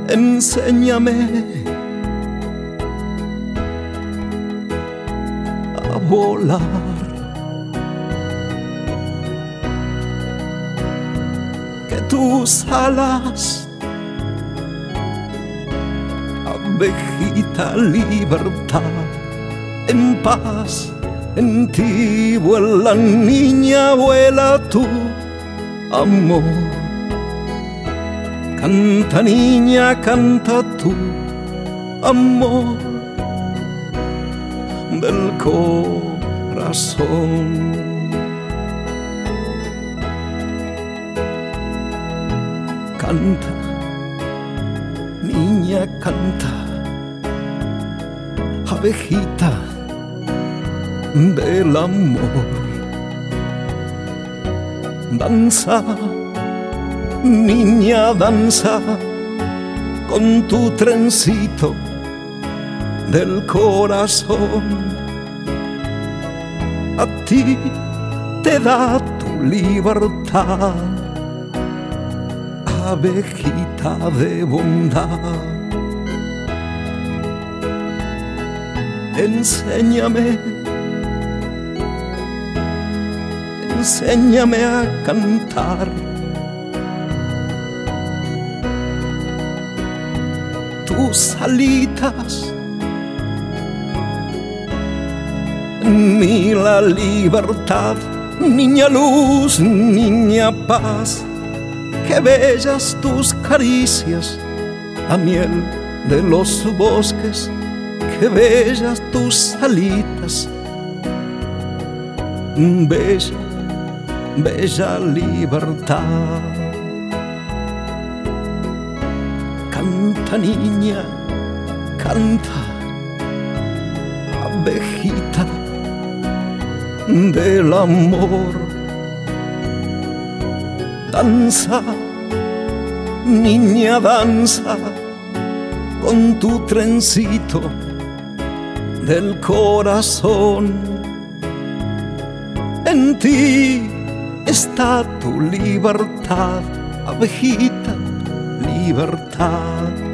enséñame a volar, que tus alas, abejita libertad, en paz en ti vuela, niña, vuela tu amor. Canta, niña, canta tu amor del corazón. Canta, niña, canta, abejita del amor. Danza, niña, danza con tu trencito del corazón. A ti te da tu libertad, abejita de bondad. Enséñame, enséñame a cantar. Tus alitas, ni la libertad, niña luz, niña paz. Qué bellas tus caricias, la miel de los bosques. Qué bellas tus alitas, bella, bella libertad. Canta, niña, canta, abejita del amor. Danza, niña, danza con tu trencito del corazón. En ti está tu libertad, abejita, libertad.